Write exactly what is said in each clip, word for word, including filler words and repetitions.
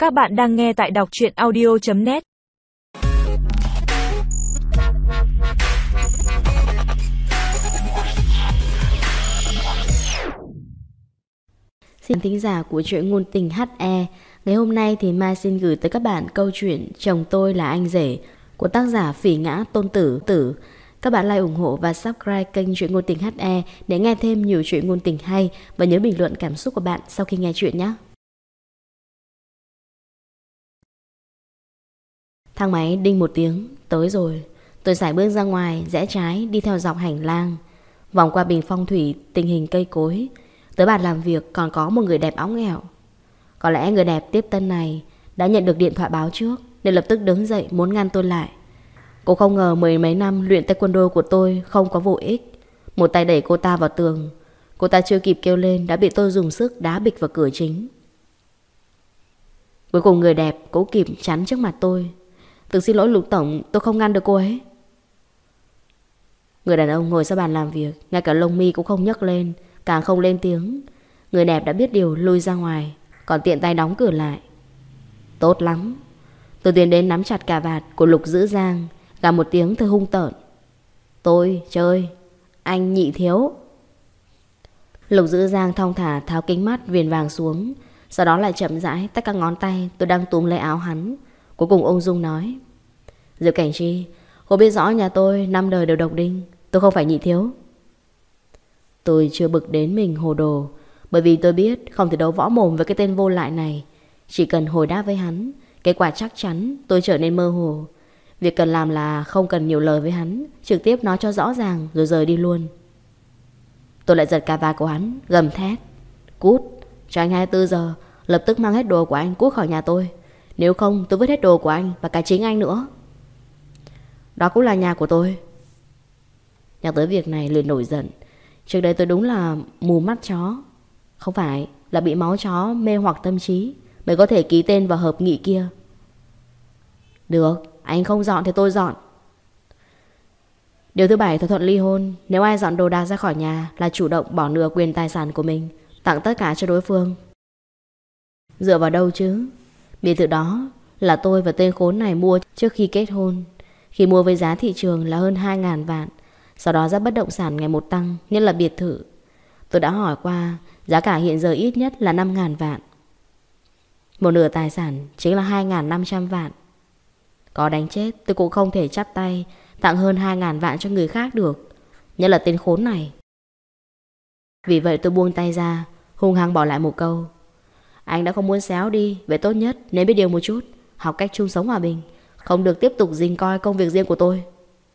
Các bạn đang nghe tại đọc truyện audio chấm net. Xin thính giả của truyện ngôn tình hát e. Ngày hôm nay thì Mai xin gửi tới các bạn câu chuyện Chồng Tôi Là Anh Rể của tác giả Phỉ Ngã Tôn Tử Tử. Các bạn like, ủng hộ và subscribe kênh truyện ngôn tình hát e để nghe thêm nhiều truyện ngôn tình hay, và nhớ bình luận cảm xúc của bạn sau khi nghe chuyện nhé. Thang máy đinh một tiếng, tới rồi. Tôi sải bước ra ngoài, rẽ trái đi theo dọc hành lang, vòng qua bình phong thủy, tình hình cây cối. Tới bàn làm việc còn có một người đẹp óng ẻo. Có lẽ người đẹp tiếp tân này đã nhận được điện thoại báo trước nên lập tức đứng dậy muốn ngăn tôi lại. Cô không ngờ mười mấy năm luyện taekwondo của tôi không có vô ích. Một tay đẩy cô ta vào tường. Cô ta chưa kịp kêu lên đã bị tôi dùng sức đá bịch vào cửa chính. Cuối cùng người đẹp cố kịp chắn trước mặt tôi. Thực xin lỗi Lục Tổng, tôi không ngăn được cô ấy. Người đàn ông ngồi sau bàn làm việc, ngay cả lông mi cũng không nhấc lên, càng không lên tiếng. Người đẹp đã biết điều lui ra ngoài, còn tiện tay đóng cửa lại. Tốt lắm. Tôi tiến đến nắm chặt cà vạt của Lục Dữ Giang, gào một tiếng thật hung tợn. Tôi chơi, anh Nhị Thiếu. Lục Dữ Giang thong thả tháo kính mắt viền vàng xuống, sau đó lại chậm rãi tách các ngón tay tôi đang túm lấy áo hắn. Cuối cùng ung dung nói: Diệp Cảnh Chi, cô biết rõ nhà tôi năm đời đều độc đinh, tôi không phải Nhị Thiếu. Tôi chưa bực đến mình hồ đồ, bởi vì tôi biết không thể đấu võ mồm với cái tên vô lại này. Chỉ cần hồi đáp với hắn, kết quả chắc chắn tôi trở nên mơ hồ. Việc cần làm là không cần nhiều lời với hắn, trực tiếp nói cho rõ ràng rồi rời đi luôn. Tôi lại giật cà vạt của hắn, gầm thét: Cút, cho anh hai mươi tư giờ, lập tức mang hết đồ của anh cút khỏi nhà tôi. Nếu không tôi vứt hết đồ của anh và cả chính anh nữa. Đó cũng là nhà của tôi. Nhắc tới việc này liền nổi giận. Trước đây tôi đúng là mù mắt chó. Không phải, là bị máu chó mê hoặc tâm trí mới có thể ký tên vào hợp nghị kia. Được, anh không dọn thì tôi dọn. Điều thứ bảy, thỏa thuận ly hôn. Nếu ai dọn đồ đạc ra khỏi nhà là chủ động bỏ nửa quyền tài sản của mình, tặng tất cả cho đối phương. Dựa vào đâu chứ? Biệt thự đó là tôi và tên khốn này mua trước khi kết hôn. Khi mua với giá thị trường là hơn hai ngàn vạn. Sau đó giá bất động sản ngày một tăng, nhất là biệt thự. Tôi đã hỏi qua, giá cả hiện giờ ít nhất là năm ngàn vạn. Một nửa tài sản chính là hai ngàn năm trăm vạn. Có đánh chết tôi cũng không thể chắp tay tặng hơn hai ngàn vạn cho người khác được, nhất là tên khốn này. Vì vậy tôi buông tay ra, hung hăng bỏ lại một câu: Anh đã không muốn xéo đi, vậy tốt nhất nên biết điều một chút, học cách chung sống hòa bình, không được tiếp tục rình coi công việc riêng của tôi.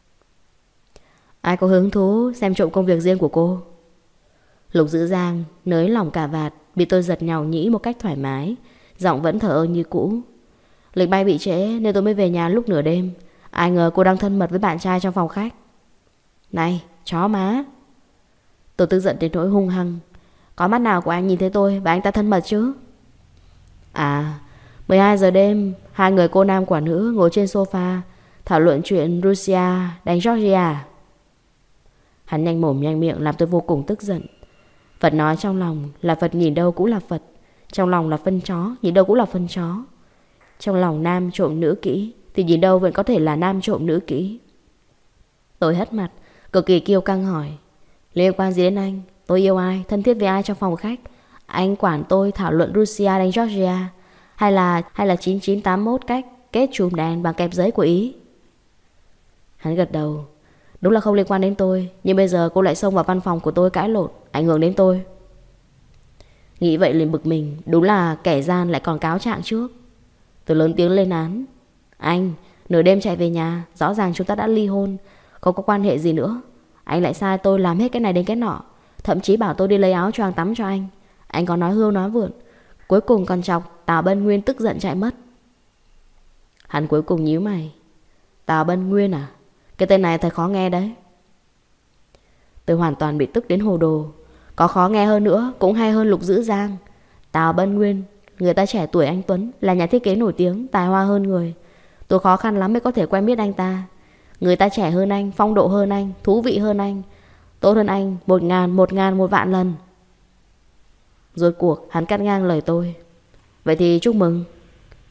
Ai có hứng thú xem trộm công việc riêng của cô? Lục Dữ Giang nới lỏng cà vạt, bị tôi giật nhàu nhĩ một cách thoải mái, giọng vẫn thở ơ như cũ. Lịch bay bị trễ nên tôi mới về nhà lúc nửa đêm. Ai ngờ cô đang thân mật với bạn trai trong phòng khách. Này, chó má! Tôi tức giận đến nỗi hung hăng. Có mắt nào của anh nhìn thấy tôi và anh ta thân mật chứ? À, mười hai giờ đêm, hai người cô nam quả nữ ngồi trên sofa thảo luận chuyện Russia đánh Georgia. Hắn nhanh mồm nhanh miệng làm tôi vô cùng tức giận. Phật nói trong lòng là Phật, nhìn đâu cũng là Phật. Trong lòng là phân chó, nhìn đâu cũng là phân chó. Trong lòng nam trộm nữ kỹ thì nhìn đâu vẫn có thể là nam trộm nữ kỹ. Tôi hất mặt, cực kỳ kiêu căng hỏi: Liên quan gì đến anh? Tôi yêu ai, thân thiết với ai trong phòng khách? Anh quản tôi thảo luận Russia đánh Georgia, Hay là hay là chín chín tám mốt cách kết chùm đèn bằng kẹp giấy của Ý? Hắn gật đầu. Đúng là không liên quan đến tôi, nhưng bây giờ cô lại xông vào văn phòng của tôi cãi lộn, ảnh hưởng đến tôi. Nghĩ vậy liền bực mình. Đúng là kẻ gian lại còn cáo trạng trước. Tôi lớn tiếng lên án: Anh, nửa đêm chạy về nhà, rõ ràng chúng ta đã ly hôn, không có quan hệ gì nữa. Anh lại sai tôi làm hết cái này đến cái nọ, thậm chí bảo tôi đi lấy áo choàng tắm cho anh. Anh còn nói hưu nói vượn, cuối cùng còn chọc Tào Bân Nguyên tức giận chạy mất. Hắn cuối cùng nhíu mày: Tào Bân Nguyên à? Cái tên này thật khó nghe đấy. Tôi hoàn toàn bị tức đến hồ đồ. Có khó nghe hơn nữa cũng hay hơn Lục Dữ Giang. Tào Bân Nguyên, người ta trẻ tuổi anh tuấn, là nhà thiết kế nổi tiếng, tài hoa hơn người. Tôi khó khăn lắm mới có thể quen biết anh ta. Người ta trẻ hơn anh, phong độ hơn anh, thú vị hơn anh, tốt hơn anh một ngàn, một ngàn, một vạn lần. Rốt cuộc hắn cắt ngang lời tôi: Vậy thì chúc mừng.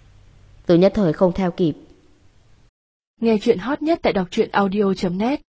Tôi nhất thời không theo kịp. Nghe chuyện hot nhất tại đọc truyện audio chấm net.